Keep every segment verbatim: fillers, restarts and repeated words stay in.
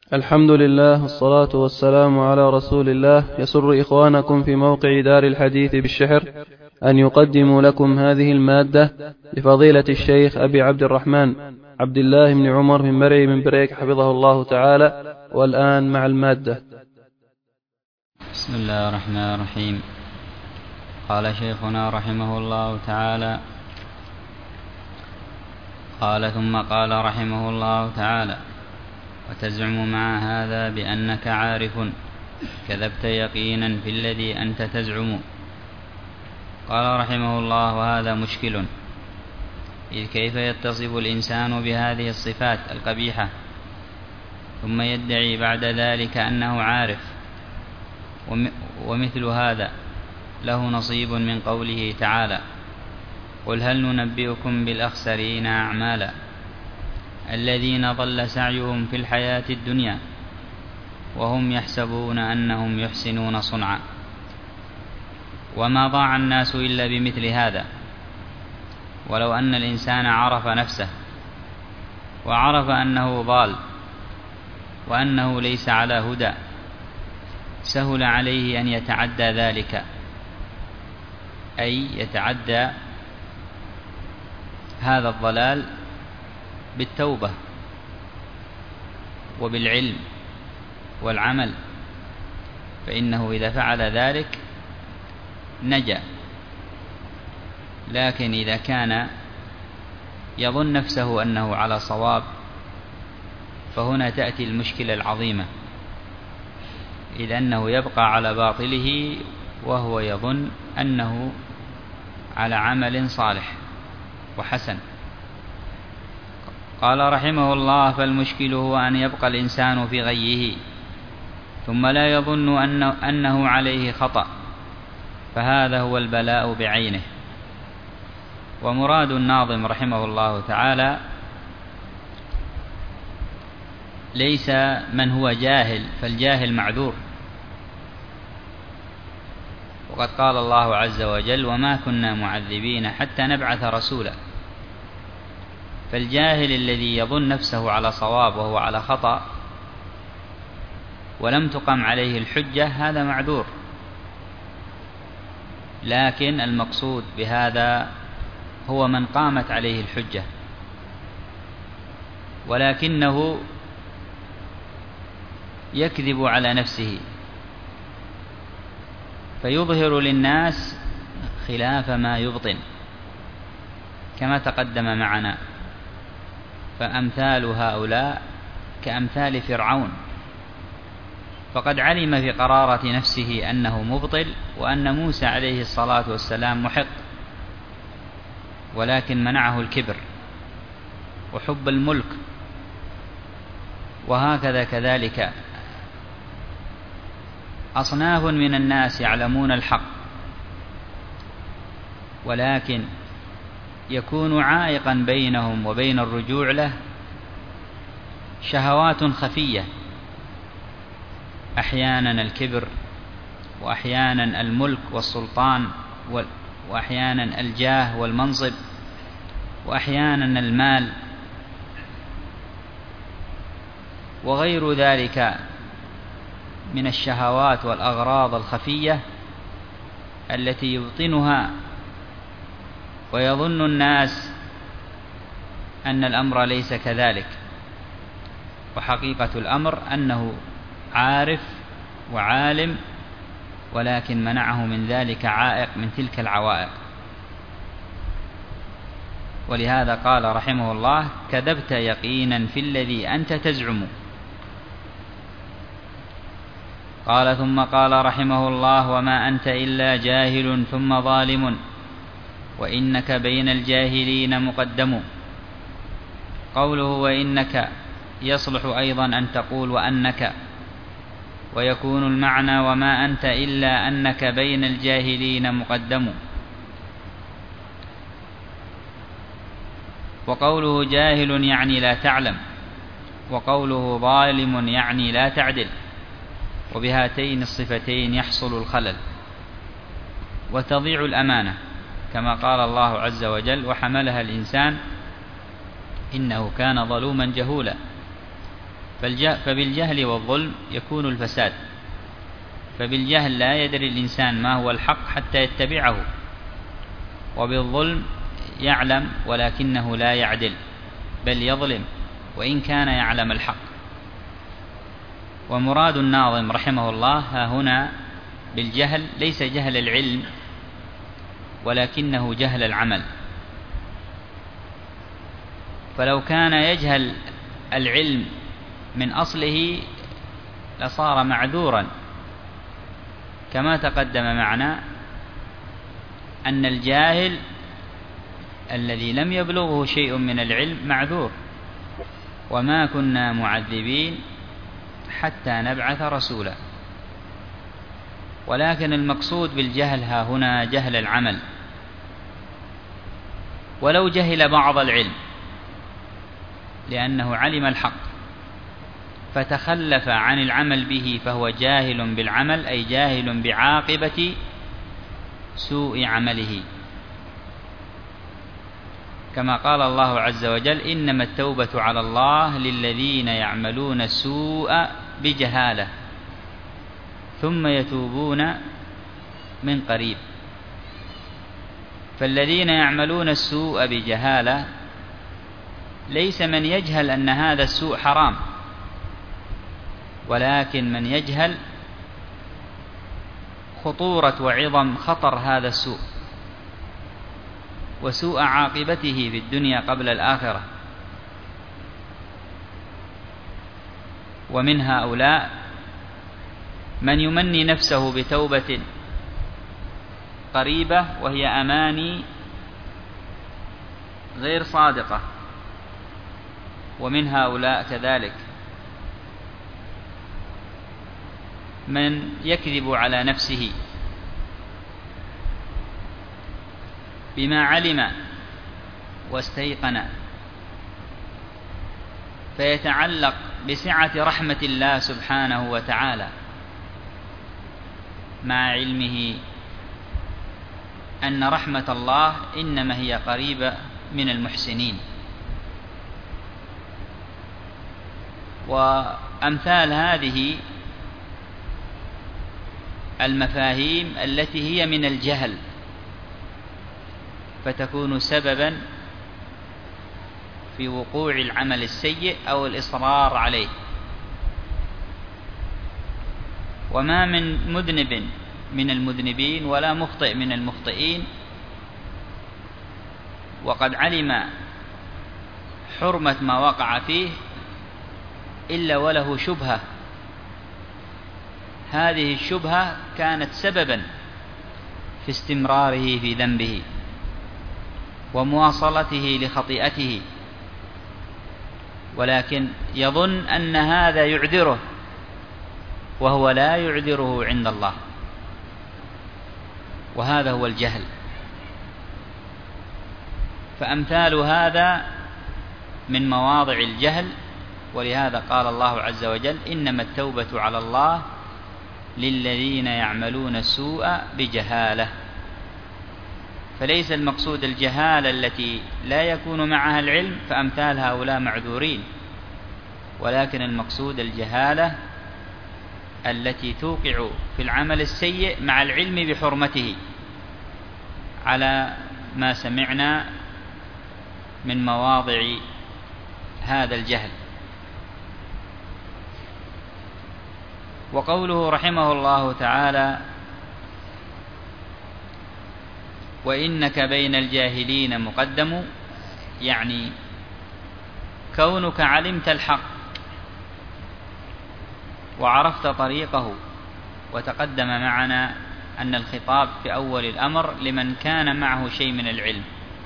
الحمد لله والصلاة والسلام على رسول الله. يسر إخوانكم في موقع دار الحديث بالشحر أن يقدموا لكم هذه المادة لفضيلة الشيخ أبي عبد الرحمن عبد الله بن عمر بن مرعي بن بريك حفظه الله تعالى. والآن مع المادة. بسم الله الرحمن الرحيم. قال شيخنا رحمه الله تعالى: قال ثم قال رحمه الله تعالى: وتزعم مع هذا بأنك عارف، كذبت يقينا في الذي أنت تزعم. قال رحمه الله: وهذا مشكل، إذ كيف يتصف الإنسان بهذه الصفات القبيحة ثم يدعي بعد ذلك أنه عارف؟ ومثل هذا له نصيب من قوله تعالى: قل هل ننبئكم بالأخسرين أعمالا الذين ضل سعيهم في الحياة الدنيا وهم يحسبون أنهم يحسنون صنعا. وما ضاع الناس إلا بمثل هذا. ولو أن الإنسان عرف نفسه وعرف أنه ضال وأنه ليس على هدى سهل عليه أن يتعدى ذلك، أي يتعدى هذا الضلال بالتوبة وبالعلم والعمل، فإنه إذا فعل ذلك نجا. لكن إذا كان يظن نفسه أنه على صواب فهنا تأتي المشكلة العظيمة، إذ أنه يبقى على باطله وهو يظن أنه على عمل صالح وحسن. قال رحمه الله: فالمشكل هو أن يبقى الإنسان في غيه ثم لا يظن أنه, أنه عليه خطأ، فهذا هو البلاء بعينه. ومراد الناظم رحمه الله تعالى ليس من هو جاهل، فالجاهل معذور، وقد قال الله عز وجل: وما كنا معذبين حتى نبعث رسولا. فالجاهل الذي يظن نفسه على صواب وهو على خطأ ولم تقم عليه الحجة هذا معذور. لكن المقصود بهذا هو من قامت عليه الحجة ولكنه يكذب على نفسه فيظهر للناس خلاف ما يبطن، كما تقدم معنا. فأمثال هؤلاء كأمثال فرعون، فقد علم في قرارة نفسه أنه مبطل وأن موسى عليه الصلاة والسلام محق، ولكن منعه الكبر وحب الملك. وهكذا كذلك أصناف من الناس يعلمون الحق ولكن يكون عائقا بينهم وبين الرجوع له شهوات خفية، أحيانا الكبر، وأحيانا الملك والسلطان، وأحيانا الجاه والمنصب، وأحيانا المال، وغير ذلك من الشهوات والأغراض الخفية التي يبطنها ويظن الناس أن الأمر ليس كذلك، وحقيقة الأمر أنه عارف وعالم، ولكن منعه من ذلك عائق من تلك العوائق. ولهذا قال رحمه الله: كذبت يقينا في الذي أنت تزعم. قال ثم قال رحمه الله: وما أنت إلا جاهل ثم ظالم، وإنك بين الجاهلين مقدم. قوله وإنك يصلح أيضا أن تقول وأنك، ويكون المعنى وما أنت إلا أنك بين الجاهلين مقدم. وقوله جاهل يعني لا تعلم، وقوله ظالم يعني لا تعدل، وبهاتين الصفتين يحصل الخلل وتضيع الأمانة، كما قال الله عز وجل: وحملها الإنسان إنه كان ظلوما جهولا. فبالجهل والظلم يكون الفساد. فبالجهل لا يدري الإنسان ما هو الحق حتى يتبعه، وبالظلم يعلم ولكنه لا يعدل بل يظلم وإن كان يعلم الحق. ومراد الناظم رحمه الله ها هنا بالجهل ليس جهل العلم ولكنه جهل العمل. فلو كان يجهل العلم من أصله لصار معذورا، كما تقدم معنا أن الجاهل الذي لم يبلغه شيء من العلم معذور. وما كنا معذبين حتى نبعث رسولا. ولكن المقصود بالجهل ها هنا جهل العمل. ولو جهل بعض العلم لأنه علم الحق فتخلف عن العمل به فهو جاهل بالعمل، أي جاهل بعاقبة سوء عمله، كما قال الله عز وجل: إنما التوبة على الله للذين يعملون السوء بجهالة ثم يتوبون من قريب. فالذين يعملون السوء بجهالة ليس من يجهل أن هذا السوء حرام، ولكن من يجهل خطورة وعظم خطر هذا السوء وسوء عاقبته في الدنيا قبل الآخرة. ومن هؤلاء من يمني نفسه بتوبة قريبة وهي أماني غير صادقة، ومن هؤلاء كذلك من يكذب على نفسه بما علم واستيقن، فيتعلق بسعة رحمة الله سبحانه وتعالى مع علمه أن رحمة الله إنما هي قريبة من المحسنين. وأمثال هذه المفاهيم التي هي من الجهل فتكون سببا في وقوع العمل السيء أو الإصرار عليه. وما من مذنب من المذنبين ولا مخطئ من المخطئين وقد علم حرمة ما وقع فيه إلا وله شبهة، هذه الشبهة كانت سببا في استمراره في ذنبه ومواصلته لخطيئته، ولكن يظن أن هذا يعذره وهو لا يعذره عند الله، وهذا هو الجهل. فأمثال هذا من مواضع الجهل، ولهذا قال الله عز وجل: إنما التوبة على الله للذين يعملون السوء بجهالة. فليس المقصود الجهالة التي لا يكون معها العلم، فأمثال هؤلاء معذورين، ولكن المقصود الجهالة التي توقع في العمل السيء مع العلم بحرمته، على ما سمعنا من مواضع هذا الجهل. وقوله رحمه الله تعالى: وإنك بين الجاهلين مقدم، يعني كونك علمت الحق وعرفت طريقه. وتقدم معنا أن الخطاب في أول الأمر لمن كان معه شيء من العلم،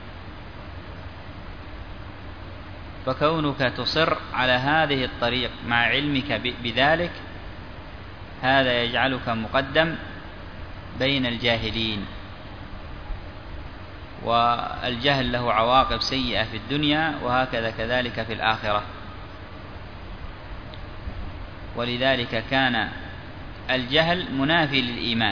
فكونك تصر على هذه الطريق مع علمك بذلك هذا يجعلك مقدم بين الجاهلين. والجهل له عواقب سيئة في الدنيا وهكذا كذلك في الآخرة. ولذلك كان الجهل منافي للإيمان،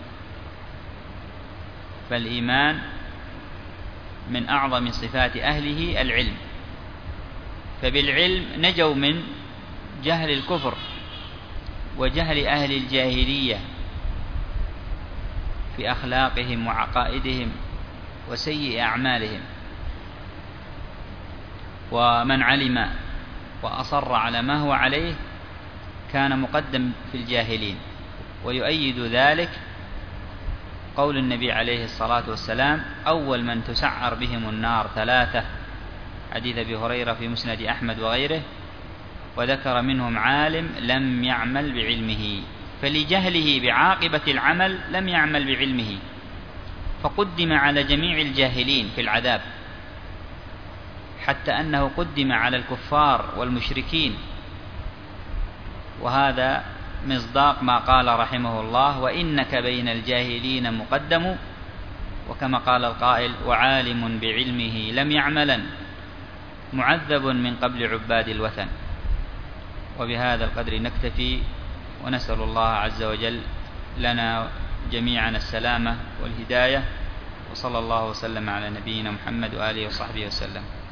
فالإيمان من أعظم صفات أهله العلم، فبالعلم نجوا من جهل الكفر وجهل أهل الجاهلية في أخلاقهم وعقائدهم وسيء أعمالهم، ومن علم وأصر على ما هو عليه كان مقدم في الجاهلين. ويؤيد ذلك قول النبي عليه الصلاة والسلام: أول من تسعر بهم النار ثلاثة، حديث أبي هريرة في مسند أحمد وغيره، وذكر منهم عالم لم يعمل بعلمه، فلجهله بعاقبة العمل لم يعمل بعلمه، فقدم على جميع الجاهلين في العذاب، حتى أنه قدم على الكفار والمشركين. وهذا مصداق ما قال رحمه الله: وإنك بين الجاهلين مقدم، وكما قال القائل: وعالم بعلمه لم يعملا، معذب من قبل عباد الوثن. وبهذا القدر نكتفي، ونسأل الله عز وجل لنا جميعا السلامة والهداية، وصلى الله وسلم على نبينا محمد وآله وصحبه وسلم.